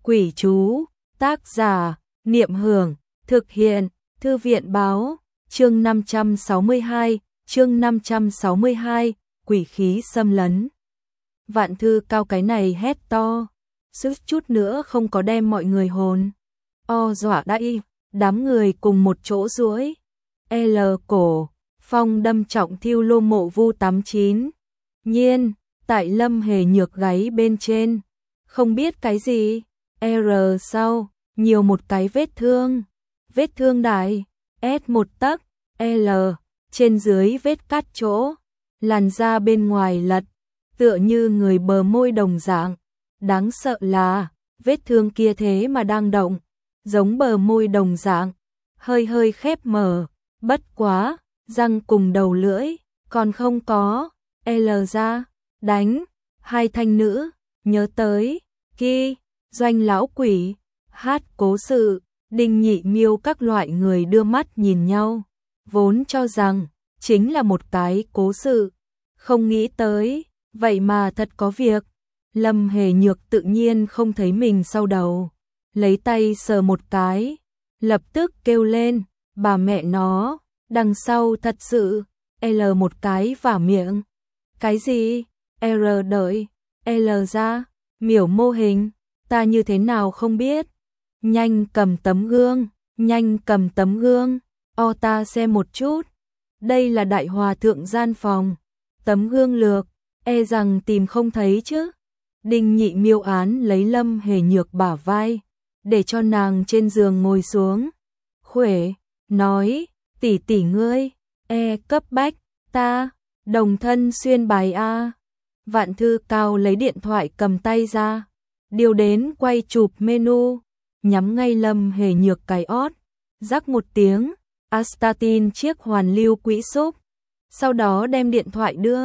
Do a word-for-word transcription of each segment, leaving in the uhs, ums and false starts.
Quỷ chú, tác giả, Niệm Hưởng, thực hiện, Thư viện báo, chương năm trăm sáu mươi hai, chương năm trăm sáu mươi hai, quỷ khí xâm lấn. Vạn Thư Cao cái này hét to, sức chút nữa không có đem mọi người hồn. O dọa đãi, đám người cùng một chỗ duỗi. L cổ, phong đâm trọng thiêu lô mộ vu tám chín. Nhiên, tại Lâm Hề Nhược gáy bên trên, không biết cái gì, R sau, nhiều một cái vết thương, vết thương đại, S một tấc, L, trên dưới vết cắt chỗ, làn da bên ngoài lật, tựa như người bờ môi đồng dạng, đáng sợ là, vết thương kia thế mà đang động, giống bờ môi đồng dạng, hơi hơi khép mở, bất quá, răng cùng đầu lưỡi, còn không có, L ra, đánh, hai thanh nữ, nhớ tới, kia, doanh lão quỷ, hát cố sự, Đinh Nhị Miêu các loại người đưa mắt nhìn nhau, vốn cho rằng, chính là một cái cố sự, không nghĩ tới, vậy mà thật có việc, Lâm Hề Nhược tự nhiên không thấy mình sau đầu, lấy tay sờ một cái, lập tức kêu lên, bà mẹ nó, đằng sau thật sự, L một cái vào miệng, cái gì, R đợi, L ra, miểu mô hình, ta như thế nào không biết, nhanh cầm tấm gương, nhanh cầm tấm gương, o ta xem một chút, đây là đại hòa thượng gian phòng, tấm gương lược, e rằng tìm không thấy chứ. Đinh Nhị Miêu án lấy Lâm Hề Nhược bả vai, để cho nàng trên giường ngồi xuống, khuể, nói, tỷ tỷ ngươi, e cấp bách, ta, đồng thân xuyên bài a. Vạn Thư Cao lấy điện thoại cầm tay ra, điều đến quay chụp menu, nhắm ngay Lâm Hề Nhược cái ót, rắc một tiếng, astatin chiếc hoàn lưu quỹ xúc, sau đó đem điện thoại đưa,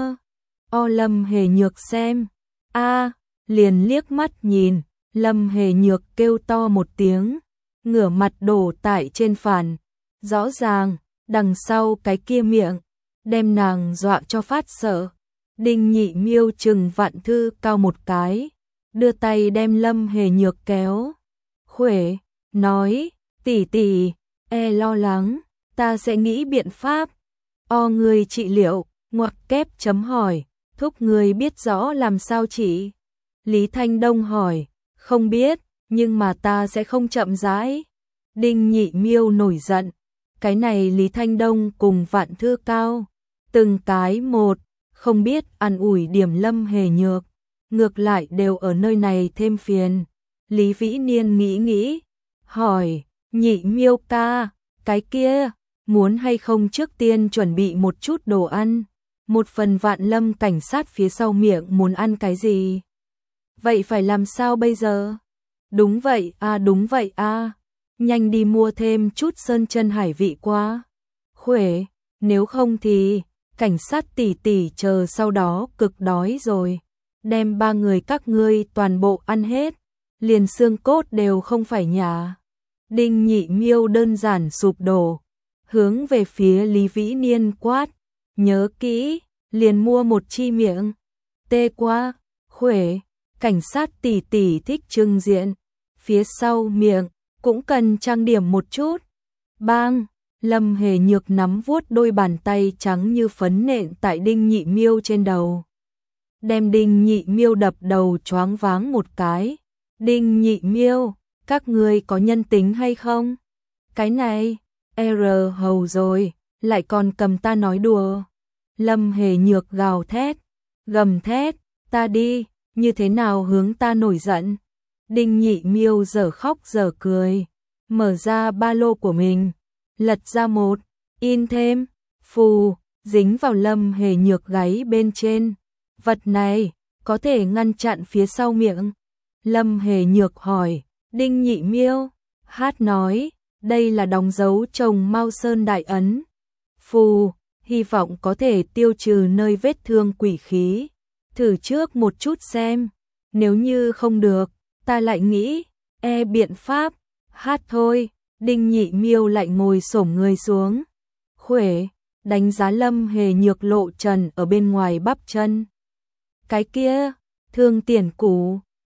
o Lâm Hề Nhược xem, a, liền liếc mắt nhìn, Lâm Hề Nhược kêu to một tiếng, ngửa mặt đổ tại trên phản, rõ ràng, đằng sau cái kia miệng, đem nàng dọa cho phát sợ. Đinh Nhị Miêu chừng Vạn Thư Cao một cái, đưa tay đem Lâm Hề Nhược kéo, khuể, nói, tỷ tỷ, e lo lắng, ta sẽ nghĩ biện pháp, o người trị liệu, ngoặc kép chấm hỏi, thúc người biết rõ làm sao trị. Lý Thanh Đông hỏi, không biết, nhưng mà ta sẽ không chậm rãi. Đinh Nhị Miêu nổi giận, cái này Lý Thanh Đông cùng Vạn Thư Cao, từng cái một, không biết ăn ủi điểm Lâm Hề Nhược, ngược lại đều ở nơi này thêm phiền. Lý Vĩ Niên nghĩ nghĩ, hỏi, Nhị Miêu ca, cái kia, muốn hay không trước tiên chuẩn bị một chút đồ ăn, một phần Vạn Lâm cảnh sát phía sau miệng muốn ăn cái gì? Vậy phải làm sao bây giờ? Đúng vậy a, đúng vậy a, nhanh đi mua thêm chút sơn chân hải vị qua. Khuể, nếu không thì, cảnh sát tỷ tỷ chờ sau đó cực đói rồi, đem ba người các ngươi toàn bộ ăn hết, liền xương cốt đều không phải nhà. Đinh Nhị Miêu đơn giản sụp đổ, hướng về phía Lý Vĩ Niên quát, nhớ kỹ, liền mua một chi miệng. Tê quá, khuể, cảnh sát tỷ tỷ thích trưng diện, phía sau miệng cũng cần trang điểm một chút. Bang, Lâm Hề Nhược nắm vuốt đôi bàn tay trắng như phấn nện tại Đinh Nhị Miêu trên đầu, đem Đinh Nhị Miêu đập đầu choáng váng một cái. Đinh Nhị Miêu, các ngươi có nhân tính hay không? Cái này, R hầu rồi, lại còn cầm ta nói đùa. Lâm Hề Nhược gào thét, gầm thét, ta đi, như thế nào hướng ta nổi giận? Đinh Nhị Miêu dở khóc dở cười, mở ra ba lô của mình, lật ra một, in thêm, phù, dính vào Lâm Hề Nhược gáy bên trên. Vật này, có thể ngăn chặn phía sau miệng. Lâm Hề Nhược hỏi, Đinh Nhị Miêu, hát nói, đây là đóng dấu chồng Mao Sơn Đại Ấn. Phù, hy vọng có thể tiêu trừ nơi vết thương quỷ khí. Thử trước một chút xem, nếu như không được, ta lại nghĩ, e biện pháp, hát thôi. Đinh Nhị Miêu lại ngồi xổm người xuống, khuể, đánh giá Lâm Hề Nhược lộ trần ở bên ngoài bắp chân. Cái kia, thương tiền cũ,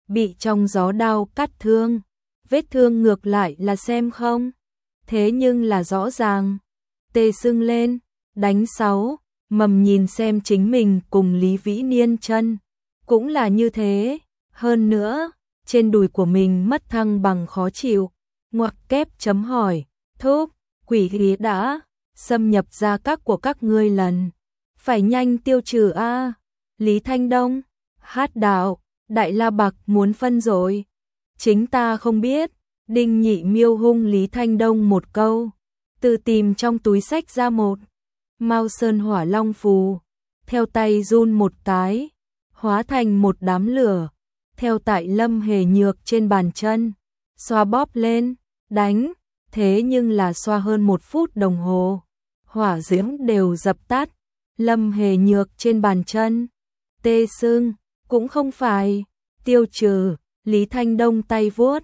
bị trong gió đao cắt thương, vết thương ngược lại là xem không, thế nhưng là rõ ràng, tê sưng lên, đánh sáu, mầm nhìn xem chính mình cùng Lý Vĩ Niên chân, cũng là như thế, hơn nữa, trên đùi của mình mất thăng bằng khó chịu, ngoặc kép chấm hỏi, thúc, quỷ khí đã xâm nhập gia các của các ngươi lần, phải nhanh tiêu trừ a. Lý Thanh Đông, hát đạo, Đại La Bạc muốn phân rồi, chính ta không biết. Đinh Nhị Miêu hung Lý Thanh Đông một câu, từ tìm trong túi sách ra một Mao Sơn Hỏa Long phù, theo tay run một cái, hóa thành một đám lửa, theo tại Lâm Hề Nhược trên bàn chân, xoa bóp lên, đánh, thế nhưng là xoa hơn một phút đồng hồ, hỏa diễm đều dập tắt, Lâm Hề Nhược trên bàn chân, tê sưng, cũng không phải, tiêu trừ, Lý Thanh Đông tay vuốt,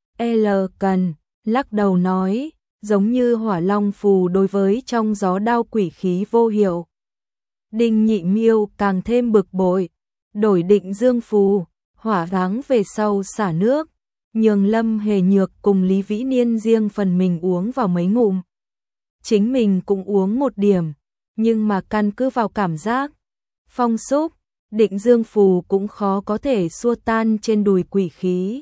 L cần, lắc đầu nói, giống như hỏa long phù đối với trong gió đao quỷ khí vô hiệu. Đinh Nhị Miêu càng thêm bực bội, đổi định dương phù, hỏa tháng về sau xả nước, nhường Lâm Hề Nhược cùng Lý Vĩ Niên riêng phần mình uống vào mấy ngụm. Chính mình cũng uống một điểm, nhưng mà căn cứ vào cảm giác, phong xúc, định dương phù cũng khó có thể xua tan trên đùi quỷ khí.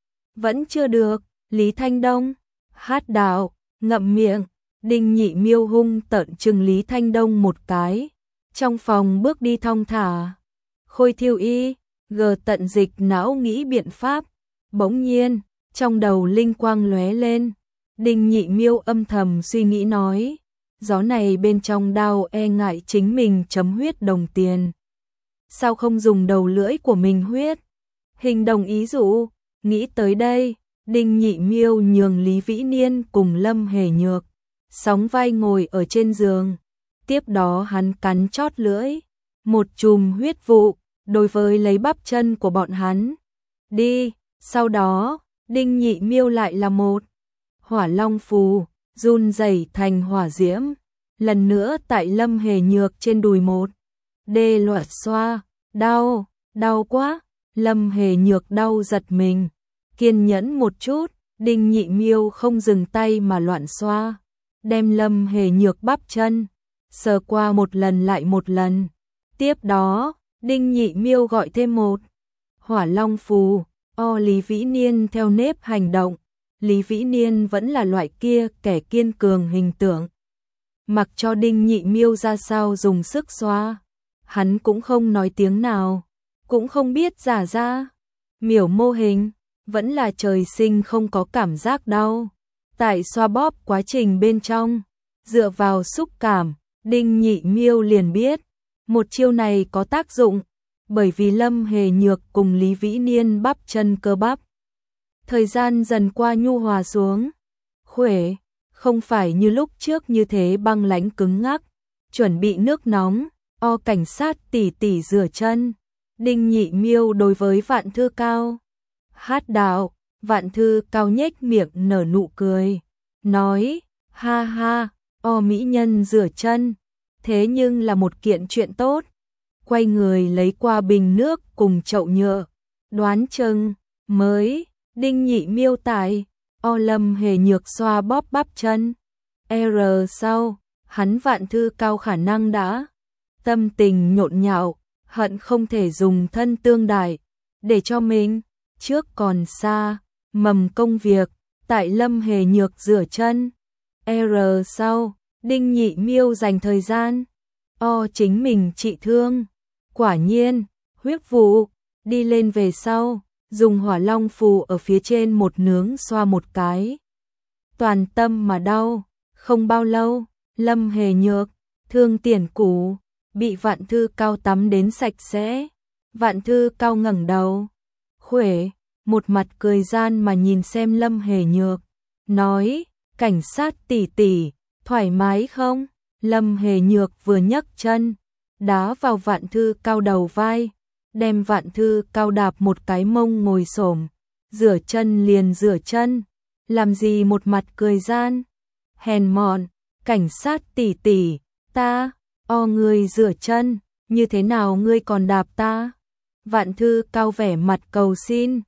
Vẫn chưa được, Lý Thanh Đông, hát đạo, ngậm miệng, Đinh Nhị Miêu hung tợn trừng Lý Thanh Đông một cái, trong phòng bước đi thong thả. Khôi Thiêu Y, gờ tận dịch não nghĩ biện pháp, bỗng nhiên, trong đầu linh quang lóe lên, Đinh Nhị Miêu âm thầm suy nghĩ nói, gió này bên trong đao e ngại chính mình chấm huyết đồng tiền. Sao không dùng đầu lưỡi của mình huyết? Hình đồng ý dụ, nghĩ tới đây, Đinh Nhị Miêu nhường Lý Vĩ Niên cùng Lâm Hề Nhược, sóng vai ngồi ở trên giường. Tiếp đó hắn cắn chót lưỡi, một chùm huyết vụ, đối với lấy bắp chân của bọn hắn. Đi, sau đó, Đinh Nhị Miêu lại là một hỏa long phù, run rẩy thành hỏa diễm. Lần nữa tại Lâm Hề Nhược trên đùi một. Đê loạt xoa, đau, đau quá, Lâm Hề Nhược đau giật mình. Kiên nhẫn một chút, Đinh Nhị Miêu không dừng tay mà loạn xoa, đem Lâm Hề Nhược bắp chân, sờ qua một lần lại một lần. Tiếp đó, Đinh Nhị Miêu gọi thêm một hỏa long phù, o Lý Vĩ Niên theo nếp hành động. Lý Vĩ Niên vẫn là loại kia kẻ kiên cường hình tượng. Mặc cho Đinh Nhị Miêu ra sao dùng sức xoa, hắn cũng không nói tiếng nào, cũng không biết giả ra. Miểu mô hình, vẫn là trời sinh không có cảm giác đau. Tại xoa bóp quá trình bên trong, dựa vào xúc cảm, Đinh Nhị Miêu liền biết, một chiêu này có tác dụng, bởi vì Lâm Hề Nhược cùng Lý Vĩ Niên bắp chân cơ bắp. Thời gian dần qua nhu hòa xuống, khuỷu, không phải như lúc trước như thế băng lãnh cứng ngắc, chuẩn bị nước nóng, o cảnh sát tỉ tỉ rửa chân. Đinh Nhị Miêu đối với Vạn Thư Cao, hát đạo, Vạn Thư Cao nhếch miệng nở nụ cười, nói, ha ha, o mỹ nhân rửa chân, thế nhưng là một kiện chuyện tốt. Quay người lấy qua bình nước cùng chậu nhựa, đoán chừng, mới, Đinh Nhị Miêu tại, o Lâm Hề Nhược xoa bóp bắp chân. R sau, hắn Vạn Thư Cao khả năng đã tâm tình nhộn nhạo, hận không thể dùng thân tương đại, để cho mình, trước còn xa, mầm công việc, tại Lâm Hề Nhược rửa chân. R sau, Đinh Nhị Miêu dành thời gian, o chính mình trị thương. Quả nhiên, huyết vụ, đi lên về sau, dùng hỏa long phù ở phía trên một nướng xoa một cái. Toàn tâm mà đau, không bao lâu, Lâm Hề Nhược, thương tiền cũ, bị Vạn Thư Cao tắm đến sạch sẽ. Vạn Thư Cao ngẩng đầu, khuỷu, một mặt cười gian mà nhìn xem Lâm Hề Nhược, nói, cảnh sát tỷ tỷ, thoải mái không? Lâm Hề Nhược vừa nhấc chân, đá vào Vạn Thư Cao đầu vai, đem Vạn Thư Cao đạp một cái mông ngồi xổm, rửa chân liền rửa chân, làm gì một mặt cười gian, hèn mọn, cảnh sát tỷ tỷ, ta, o ngươi rửa chân, như thế nào ngươi còn đạp ta? Vạn Thư Cao vẻ mặt cầu xin,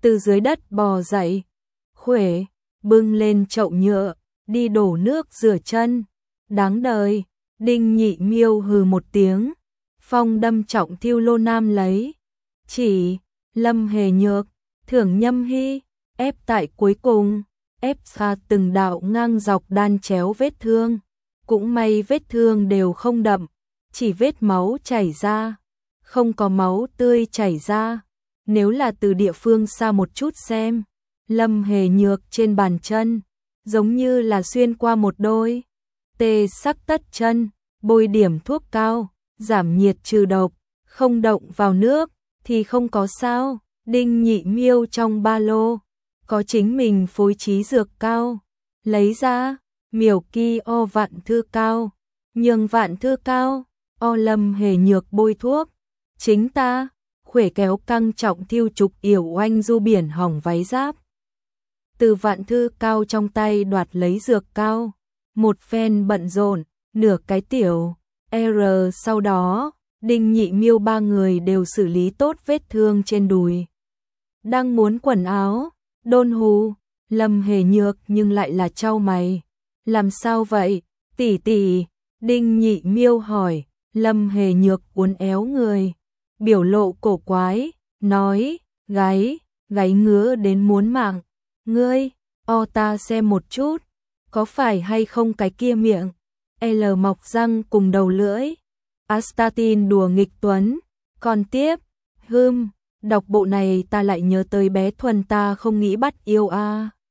từ dưới đất bò dậy, Khuể, bưng lên chậu nhựa, đi đổ nước rửa chân. Đáng đời, Đinh Nhị Miêu hừ một tiếng, phong đâm Trọng Thiêu Lô Nam lấy. Chỉ, Lâm Hề Nhược, Thưởng Nhâm Hy, ép tại cuối cùng, ép ra từng đạo ngang dọc đan chéo vết thương. Cũng may vết thương đều không đậm, chỉ vết máu chảy ra, không có máu tươi chảy ra. Nếu là từ địa phương xa một chút xem, Lâm Hề Nhược trên bàn chân, giống như là xuyên qua một đôi tê sắc tất chân, bôi điểm thuốc cao, giảm nhiệt trừ độc, không động vào nước, thì không có sao. Đinh Nhị Miêu trong ba lô, có chính mình phối trí dược cao, lấy ra, miểu ki o vạn thư cao, nhường vạn thư cao, o Lâm Hề Nhược bôi thuốc. Chính ta, Khuể kéo căng Trọng Thiêu trục yểu oanh du biển hỏng váy giáp. Từ vạn thư cao trong tay đoạt lấy dược cao, một phen bận rộn, nửa cái tiểu R sau đó, Đinh Nhị Miêu ba người đều xử lý tốt vết thương trên đùi. Đang muốn quần áo, đôn hù, Lâm Hề Nhược nhưng lại là chau mày. Làm sao vậy, tỷ tỷ? Đinh Nhị Miêu hỏi. Lâm Hề Nhược uốn éo người, biểu lộ cổ quái, nói, gáy, gáy ngứa đến muốn mạng. Ngươi, o ta xem một chút, có phải hay không cái kia miệng L mọc răng cùng đầu lưỡi. Astatin đùa nghịch Tuấn, còn tiếp, hưm, đọc bộ này ta lại nhớ tới bé Thuần ta không nghĩ bắt yêu a. À.